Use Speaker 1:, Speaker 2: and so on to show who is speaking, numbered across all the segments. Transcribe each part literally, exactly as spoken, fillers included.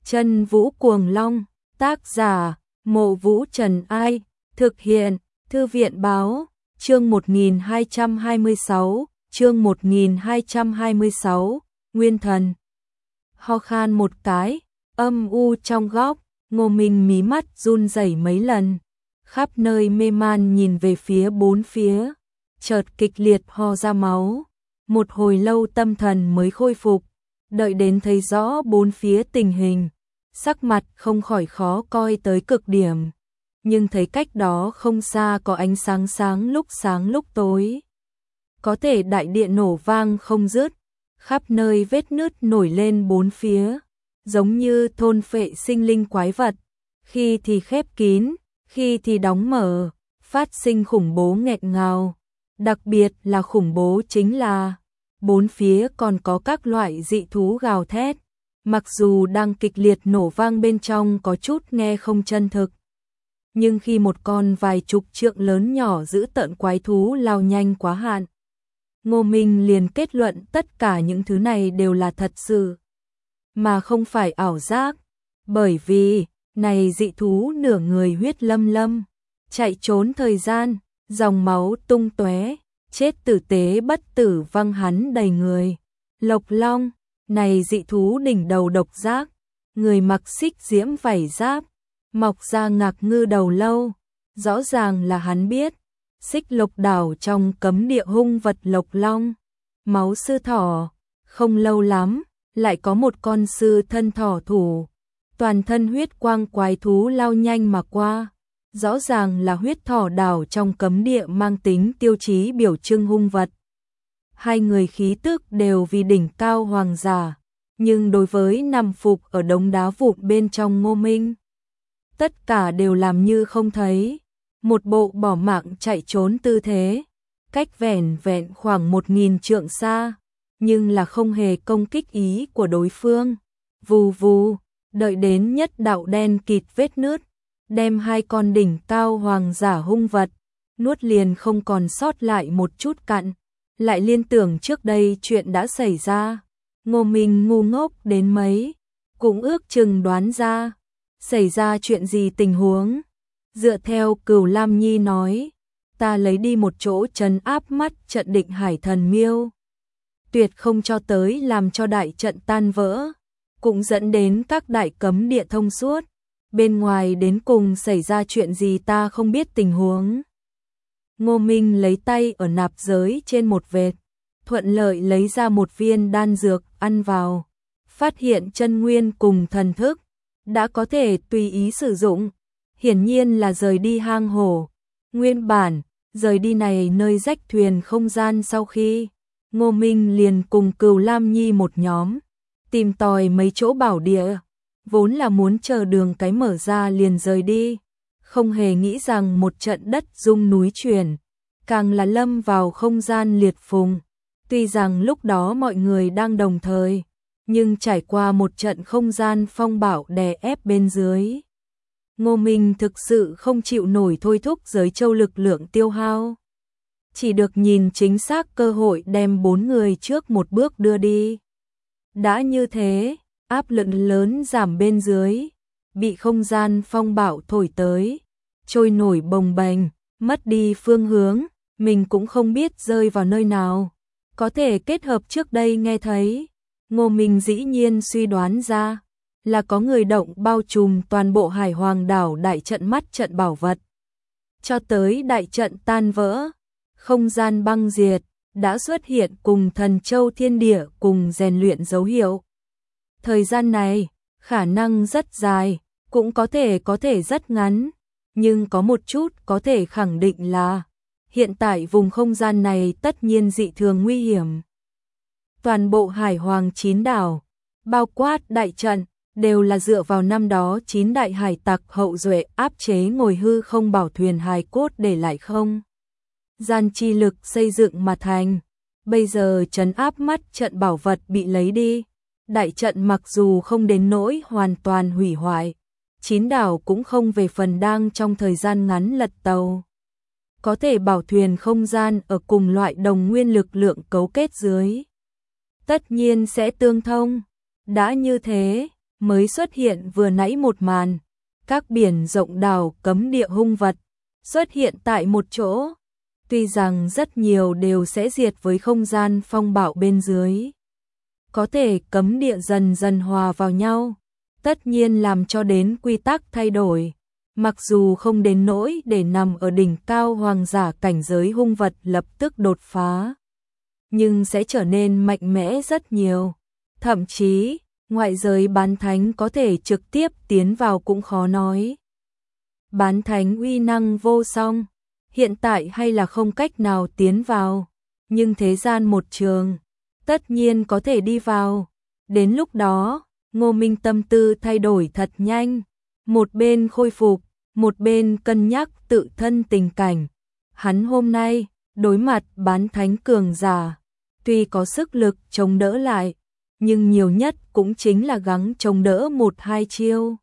Speaker 1: Chân Vũ Cuồng Long, tác giả, Mộ Vũ Trần Ai, thực hiện, Thư viện Báo, chương một nghìn hai trăm hai mươi sáu, chương một nghìn hai trăm hai mươi sáu, Nguyên Thần. Ho khan một cái, âm u trong góc, Ngô Minh mí mắt run rẩy mấy lần, khắp nơi mê man nhìn về phía bốn phía, chợt kịch liệt ho ra máu, một hồi lâu tâm thần mới khôi phục, đợi đến thấy rõ bốn phía tình hình, sắc mặt không khỏi khó coi tới cực điểm, nhưng thấy cách đó không xa có ánh sáng sáng lúc sáng lúc tối. Có thể đại địa nổ vang không dứt, khắp nơi vết nứt nổi lên bốn phía, giống như thôn phệ sinh linh quái vật, khi thì khép kín, khi thì đóng mở, phát sinh khủng bố nghẹt ngào. Đặc biệt là khủng bố chính là bốn phía còn có các loại dị thú gào thét, mặc dù đang kịch liệt nổ vang bên trong có chút nghe không chân thực. Nhưng khi một con vài chục trượng lớn nhỏ dữ tợn quái thú lao nhanh quá hạn, Ngô Minh liền kết luận tất cả những thứ này đều là thật sự, mà không phải ảo giác, bởi vì này dị thú nửa người huyết lâm lâm, chạy trốn thời gian, dòng máu tung tóe, chết tử tế bất tử văng hắn đầy người. Lộc Long, này dị thú đỉnh đầu độc giác, người mặc xích diễm vảy giáp, mọc ra ngạc ngư đầu lâu, rõ ràng là hắn biết. Xích Lộc đảo trong cấm địa hung vật Lộc Long, máu sư thỏ, không lâu lắm, lại có một con sư thân thỏ thủ, toàn thân huyết quang quái thú lao nhanh mà qua, rõ ràng là huyết thỏ đảo trong cấm địa mang tính tiêu chí biểu trưng hung vật. Hai người khí tức đều vì đỉnh cao hoàng giả, nhưng đối với nằm phục ở đống đá vụn bên trong Ngô Minh, tất cả đều làm như không thấy. Một bộ bỏ mạng chạy trốn tư thế, cách vẻn vẹn khoảng một nghìn trượng xa, nhưng là không hề công kích ý của đối phương. Vù vù, đợi đến nhất đạo đen kịt vết nứt, đem hai con đỉnh cao hoàng giả hung vật, nuốt liền không còn sót lại một chút cặn, lại liên tưởng trước đây chuyện đã xảy ra. Ngô Minh ngu ngốc đến mấy, cũng ước chừng đoán ra, xảy ra chuyện gì tình huống. Dựa theo Cửu Lam Nhi nói, ta lấy đi một chỗ trấn áp mắt trận Định Hải Thần Miêu, tuyệt không cho tới làm cho đại trận tan vỡ, cũng dẫn đến các đại cấm địa thông suốt, bên ngoài đến cùng xảy ra chuyện gì ta không biết tình huống. Ngô Minh lấy tay ở nạp giới trên một vệt, thuận lợi lấy ra một viên đan dược ăn vào, phát hiện chân nguyên cùng thần thức, đã có thể tùy ý sử dụng. Hiển nhiên là rời đi hang hổ. Nguyên bản, rời đi này nơi rách thuyền không gian sau khi, Ngô Minh liền cùng Cửu Lam Nhi một nhóm, tìm tòi mấy chỗ bảo địa, vốn là muốn chờ đường cái mở ra liền rời đi, không hề nghĩ rằng một trận đất rung núi chuyển, càng là lâm vào không gian liệt phùng. Tuy rằng lúc đó mọi người đang đồng thời, nhưng trải qua một trận không gian phong bạo đè ép bên dưới, Ngô Minh thực sự không chịu nổi thôi thúc giới châu lực lượng tiêu hao. Chỉ được nhìn chính xác cơ hội đem bốn người trước một bước đưa đi. Đã như thế, áp lực lớn giảm bên dưới, bị không gian phong bạo thổi tới, trôi nổi bồng bềnh, mất đi phương hướng, mình cũng không biết rơi vào nơi nào. Có thể kết hợp trước đây nghe thấy, Ngô Minh dĩ nhiên suy đoán ra là có người động bao trùm toàn bộ Hải Hoàng đảo đại trận mắt trận bảo vật. Cho tới đại trận tan vỡ, không gian băng diệt, đã xuất hiện cùng thần châu thiên địa cùng rèn luyện dấu hiệu. Thời gian này, khả năng rất dài, cũng có thể có thể rất ngắn, nhưng có một chút có thể khẳng định là, hiện tại vùng không gian này tất nhiên dị thường nguy hiểm. Toàn bộ Hải Hoàng chín đảo, bao quát đại trận, đều là dựa vào năm đó chín đại hải tặc hậu duệ áp chế ngồi hư không bảo thuyền hài cốt để lại không gian chi lực xây dựng mà thành. Bây giờ trấn áp mắt trận bảo vật bị lấy đi, đại trận mặc dù không đến nỗi hoàn toàn hủy hoại, chín đảo cũng không về phần đang trong thời gian ngắn lật tàu. Có thể bảo thuyền không gian ở cùng loại đồng nguyên lực lượng cấu kết dưới, tất nhiên sẽ tương thông. Đã như thế, mới xuất hiện vừa nãy một màn, các biển rộng đảo cấm địa hung vật xuất hiện tại một chỗ. Tuy rằng rất nhiều đều sẽ diệt với không gian phong bạo bên dưới, có thể cấm địa dần dần hòa vào nhau, tất nhiên làm cho đến quy tắc thay đổi. Mặc dù không đến nỗi để nằm ở đỉnh cao hoàng giả cảnh giới hung vật lập tức đột phá, nhưng sẽ trở nên mạnh mẽ rất nhiều. Thậm chí, ngoại giới bán thánh có thể trực tiếp tiến vào cũng khó nói. Bán thánh uy năng vô song, hiện tại hay là không cách nào tiến vào, nhưng thế gian một trường, tất nhiên có thể đi vào. Đến lúc đó, Ngô Minh tâm tư thay đổi thật nhanh, một bên khôi phục, một bên cân nhắc tự thân tình cảnh. Hắn hôm nay, đối mặt bán thánh cường giả, tuy có sức lực chống đỡ lại, nhưng nhiều nhất cũng chính là gắng chống đỡ một hai chiêu.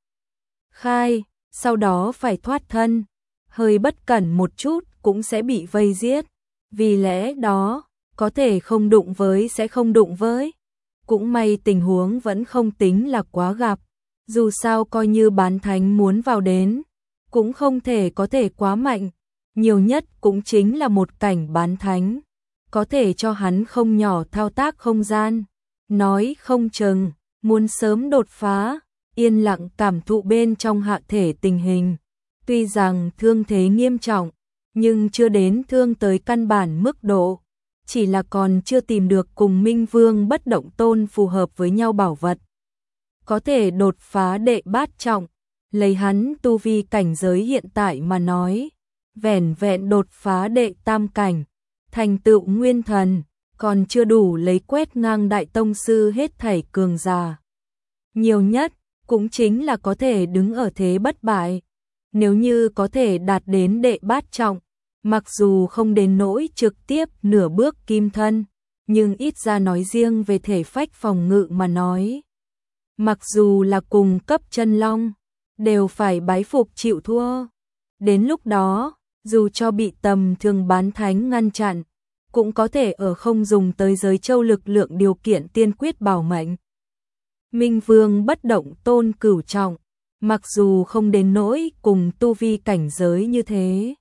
Speaker 1: Khai, sau đó phải thoát thân, hơi bất cẩn một chút cũng sẽ bị vây giết. Vì lẽ đó, có thể không đụng với sẽ không đụng với. Cũng may tình huống vẫn không tính là quá gặp. Dù sao coi như bán thánh muốn vào đến, cũng không thể có thể quá mạnh. Nhiều nhất cũng chính là một cảnh bán thánh, có thể cho hắn không nhỏ thao tác không gian. Nói không chừng, muốn sớm đột phá, yên lặng cảm thụ bên trong hạ thể tình hình. Tuy rằng thương thế nghiêm trọng, nhưng chưa đến thương tới căn bản mức độ. Chỉ là còn chưa tìm được cùng Minh Vương bất động tôn phù hợp với nhau bảo vật. Có thể đột phá đệ bát trọng, lấy hắn tu vi cảnh giới hiện tại mà nói. Vẻn vẹn đột phá đệ tam cảnh, thành tựu nguyên thần, còn chưa đủ lấy quét ngang đại tông sư hết thảy cường giả. Nhiều nhất, cũng chính là có thể đứng ở thế bất bại. Nếu như có thể đạt đến đệ bát trọng, mặc dù không đến nỗi trực tiếp nửa bước kim thân, nhưng ít ra nói riêng về thể phách phòng ngự mà nói. Mặc dù là cùng cấp chân long, đều phải bái phục chịu thua. Đến lúc đó, dù cho bị tầm thường bán thánh ngăn chặn, cũng có thể ở không dùng tới giới châu lực lượng điều kiện tiên quyết bảo mệnh. Minh Vương bất động tôn cửu trọng, mặc dù không đến nỗi cùng tu vi cảnh giới như thế.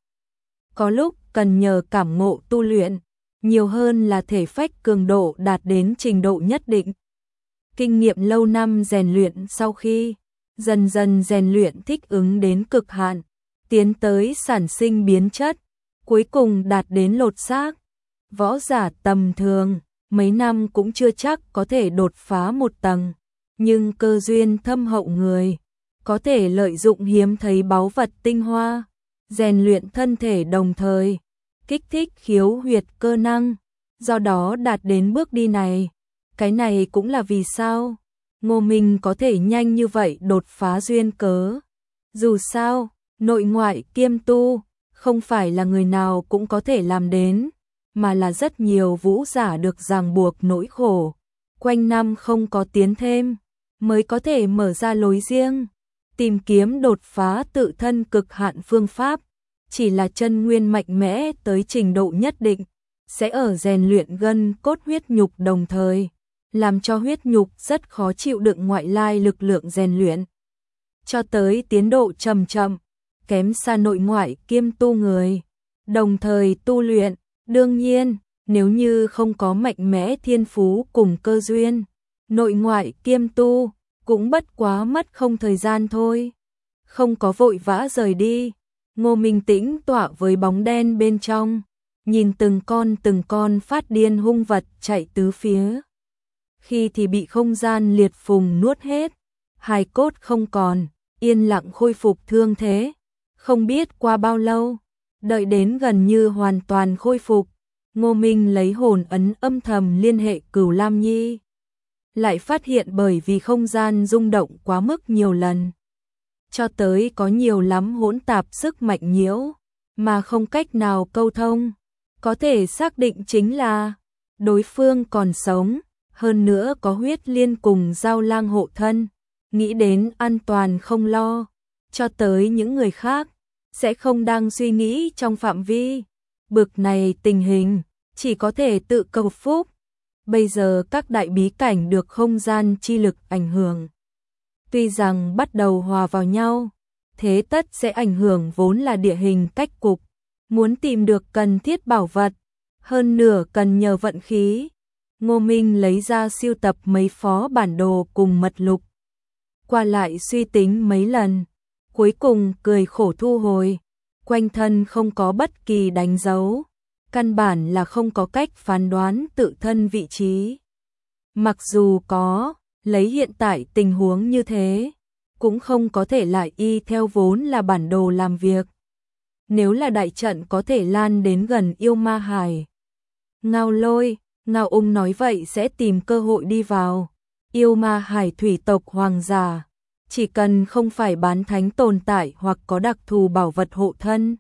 Speaker 1: Có lúc cần nhờ cảm ngộ tu luyện, nhiều hơn là thể phách cường độ đạt đến trình độ nhất định. Kinh nghiệm lâu năm rèn luyện sau khi dần dần rèn luyện thích ứng đến cực hạn, tiến tới sản sinh biến chất, cuối cùng đạt đến lột xác. Võ giả tầm thường, mấy năm cũng chưa chắc có thể đột phá một tầng, nhưng cơ duyên thâm hậu người, có thể lợi dụng hiếm thấy báu vật tinh hoa, rèn luyện thân thể đồng thời, kích thích khiếu huyệt cơ năng, do đó đạt đến bước đi này. Cái này cũng là vì sao Ngô Minh có thể nhanh như vậy đột phá duyên cớ. Dù sao, nội ngoại kiêm tu, không phải là người nào cũng có thể làm đến, mà là rất nhiều vũ giả được ràng buộc nỗi khổ, quanh năm không có tiến thêm, mới có thể mở ra lối riêng, tìm kiếm đột phá tự thân cực hạn phương pháp. Chỉ là chân nguyên mạnh mẽ tới trình độ nhất định, sẽ ở rèn luyện gân cốt huyết nhục đồng thời, làm cho huyết nhục rất khó chịu đựng ngoại lai lực lượng rèn luyện. Cho tới tiến độ chậm chậm, kém xa nội ngoại kiêm tu người, đồng thời tu luyện. Đương nhiên, nếu như không có mạnh mẽ thiên phú cùng cơ duyên, nội ngoại kiêm tu, cũng bất quá mất không thời gian thôi. Không có vội vã rời đi, Ngô Minh tĩnh tọa với bóng đen bên trong, nhìn từng con từng con phát điên hung vật chạy tứ phía. Khi thì bị không gian liệt phùng nuốt hết, hài cốt không còn, yên lặng khôi phục thương thế. Không biết qua bao lâu, đợi đến gần như hoàn toàn khôi phục, Ngô Minh lấy hồn ấn âm thầm liên hệ Cửu Lam Nhi. Lại phát hiện bởi vì không gian rung động quá mức nhiều lần, cho tới có nhiều lắm hỗn tạp sức mạnh nhiễu, mà không cách nào câu thông. Có thể xác định chính là đối phương còn sống, hơn nữa có huyết liên cùng Giao Lang hộ thân, nghĩ đến an toàn không lo. Cho tới những người khác, sẽ không đang suy nghĩ trong phạm vi bực này tình hình, chỉ có thể tự cầu phúc. Bây giờ các đại bí cảnh được không gian chi lực ảnh hưởng, Tuy rằng bắt đầu hòa vào nhau, thế tất sẽ ảnh hưởng vốn là địa hình cách cục. Muốn tìm được cần thiết bảo vật, hơn nửa cần nhờ vận khí. Ngô Minh lấy ra sưu tập mấy phó bản đồ cùng mật lục. Qua lại suy tính mấy lần, cuối cùng cười khổ thu hồi. Quanh thân không có bất kỳ đánh dấu, căn bản là không có cách phán đoán tự thân vị trí. Mặc dù có, lấy hiện tại tình huống như thế, cũng không có thể lại y theo vốn là bản đồ làm việc. Nếu là đại trận có thể lan đến gần yêu ma hải. Ngao Lôi, Ngao Ung nói vậy sẽ tìm cơ hội đi vào. Yêu ma hải thủy tộc hoàng giả, chỉ cần không phải bán thánh tồn tại hoặc có đặc thù bảo vật hộ thân,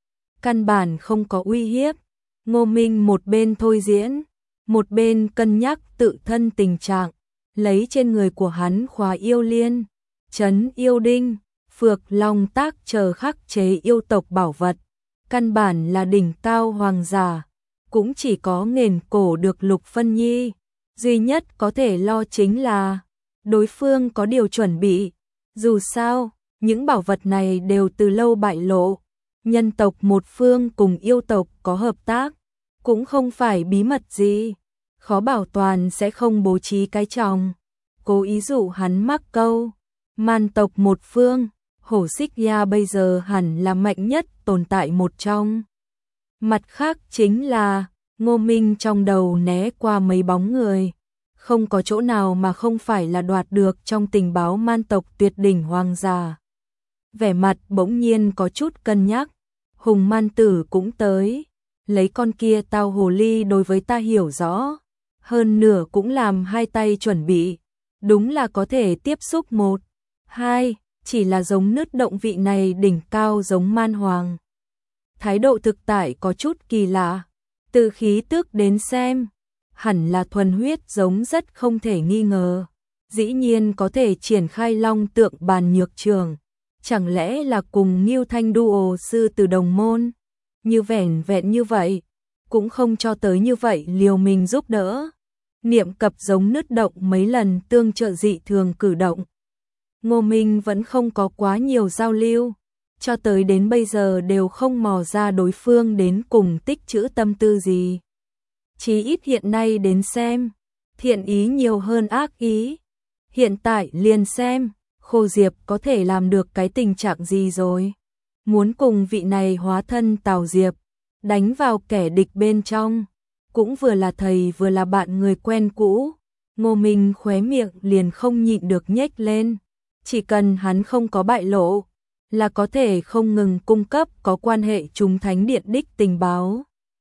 Speaker 1: căn bản không có uy hiếp. Ngô Minh một bên thôi diễn, một bên cân nhắc tự thân tình trạng, lấy trên người của hắn khóa yêu liên, trấn yêu đinh, phược long tác chờ khắc chế yêu tộc bảo vật, căn bản là đỉnh cao hoàng giả, cũng chỉ có nghền cổ được Lục Phân Nhi, duy nhất có thể lo chính là đối phương có điều chuẩn bị. Dù sao, những bảo vật này đều từ lâu bại lộ, nhân tộc một phương cùng yêu tộc có hợp tác, cũng không phải bí mật gì, khó bảo toàn sẽ không bố trí cái chồng. Cố ý dụ hắn mắc câu, man tộc một phương, hổ xích ya bây giờ hẳn là mạnh nhất tồn tại một trong. Mặt khác chính là, Ngô Minh trong đầu né qua mấy bóng người, không có chỗ nào mà không phải là đoạt được trong tình báo man tộc tuyệt đỉnh hoàng giả. Vẻ mặt bỗng nhiên có chút cân nhắc, Hùng Man Tử cũng tới, lấy con kia tao hồ ly đối với ta hiểu rõ, hơn nửa cũng làm hai tay chuẩn bị, đúng là có thể tiếp xúc một, hai, chỉ là giống nứt động vị này đỉnh cao giống man hoàng. Thái độ thực tại có chút kỳ lạ, từ khí tức đến xem, hẳn là thuần huyết giống rất không thể nghi ngờ, dĩ nhiên có thể triển khai long tượng bàn nhược trường, chẳng lẽ là cùng Ngưu Thanh Duo sư từ đồng môn, như vẻn vẹn như vậy, cũng không cho tới như vậy liều mình giúp đỡ. Niệm cập giống nứt động mấy lần tương trợ dị thường cử động. Ngô Minh vẫn không có quá nhiều giao lưu, cho tới đến bây giờ đều không mò ra đối phương đến cùng tích trữ tâm tư gì. Chí ít hiện nay đến xem, thiện ý nhiều hơn ác ý. Hiện tại liền xem, Khô Diệp có thể làm được cái tình trạng gì rồi. Muốn cùng vị này hóa thân Tào Diệp, đánh vào kẻ địch bên trong, cũng vừa là thầy vừa là bạn người quen cũ. Ngô Minh khóe miệng liền không nhịn được nhếch lên, chỉ cần hắn không có bại lộ, là có thể không ngừng cung cấp có quan hệ chúng thánh điện đích tình báo,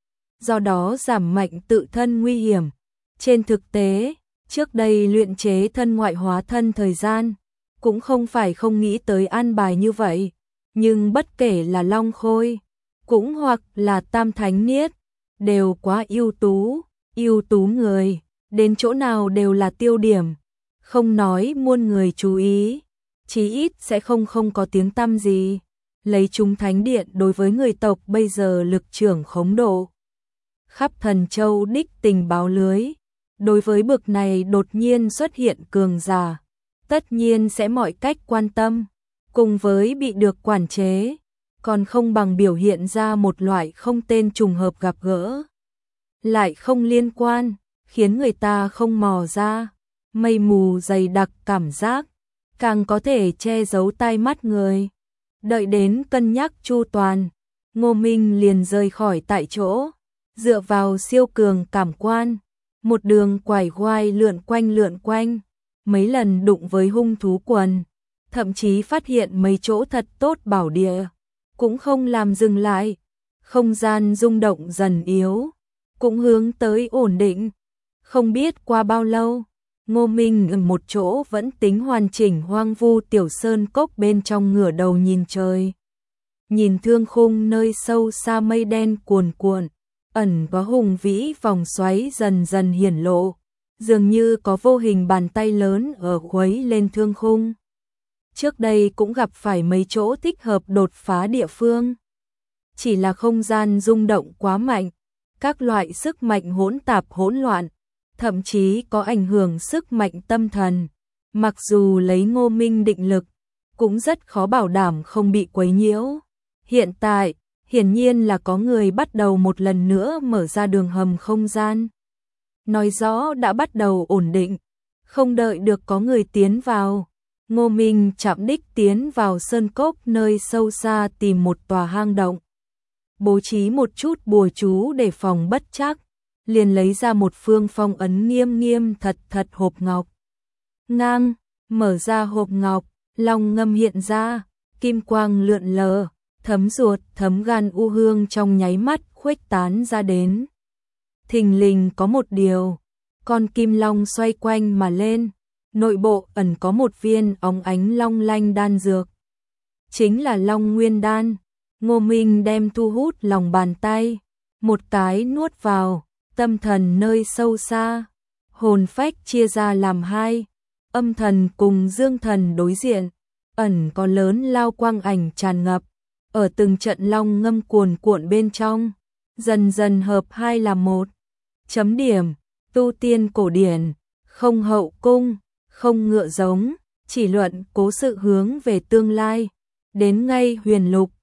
Speaker 1: do đó giảm mạnh tự thân nguy hiểm. Trên thực tế, trước đây luyện chế thân ngoại hóa thân thời gian, cũng không phải không nghĩ tới an bài như vậy, nhưng bất kể là Long Khôi, cũng hoặc là Tam Thánh Niết, đều quá ưu tú, ưu tú người, đến chỗ nào đều là tiêu điểm, không nói muôn người chú ý, chí ít sẽ không không có tiếng tăm gì. Lấy chúng thánh điện đối với người tộc bây giờ lực trưởng khống độ, khắp Thần Châu đích tình báo lưới, đối với bực này đột nhiên xuất hiện cường giả, tất nhiên sẽ mọi cách quan tâm, cùng với bị được quản chế, còn không bằng biểu hiện ra một loại không tên trùng hợp gặp gỡ, lại không liên quan, khiến người ta không mò ra, mây mù dày đặc cảm giác, càng có thể che giấu tai mắt người. Đợi đến cân nhắc chu toàn, Ngô Minh liền rời khỏi tại chỗ, dựa vào siêu cường cảm quan, một đường quải quai lượn quanh lượn quanh, mấy lần đụng với hung thú quần, thậm chí phát hiện mấy chỗ thật tốt bảo địa, cũng không làm dừng lại, không gian rung động dần yếu, cũng hướng tới ổn định. Không biết qua bao lâu, Ngô Minh ở một chỗ vẫn tính hoàn chỉnh hoang vu tiểu sơn cốc bên trong ngửa đầu nhìn trời. Nhìn thương khung nơi sâu xa mây đen cuồn cuộn, ẩn có hùng vĩ vòng xoáy dần dần hiển lộ, dường như có vô hình bàn tay lớn ở khuấy lên thương khung. Trước đây cũng gặp phải mấy chỗ thích hợp đột phá địa phương. Chỉ là không gian rung động quá mạnh, các loại sức mạnh hỗn tạp hỗn loạn, thậm chí có ảnh hưởng sức mạnh tâm thần, Mặc dù lấy Ngô Minh định lực, cũng rất khó bảo đảm không bị quấy nhiễu. Hiện tại, hiển nhiên là có người bắt đầu một lần nữa mở ra đường hầm không gian. Nói rõ đã bắt đầu ổn định, không đợi được có người tiến vào. Ngô Minh chạm đích tiến vào sơn cốc nơi sâu xa tìm một tòa hang động. Bố trí một chút bùa chú để phòng bất trắc, liền lấy ra một phương phong ấn nghiêm nghiêm thật thật hộp ngọc. Ngang, mở ra hộp ngọc, long ngâm hiện ra, kim quang lượn lờ, thấm ruột thấm gan u hương trong nháy mắt khuếch tán ra đến. Thình lình có một điều, con kim long xoay quanh mà lên, nội bộ ẩn có một viên óng ánh long lanh đan dược. Chính là Long Nguyên Đan. Ngô Minh đem thu hút lòng bàn tay, một cái nuốt vào, tâm thần nơi sâu xa, hồn phách chia ra làm hai, âm thần cùng dương thần đối diện, ẩn có lớn lao quang ảnh tràn ngập, ở từng trận long ngâm cuồn cuộn bên trong, dần dần hợp hai làm một. Chấm điểm, tu tiên cổ điển, không hậu cung, không ngựa giống, chỉ luận cố sự hướng về tương lai, đến ngay huyền lục.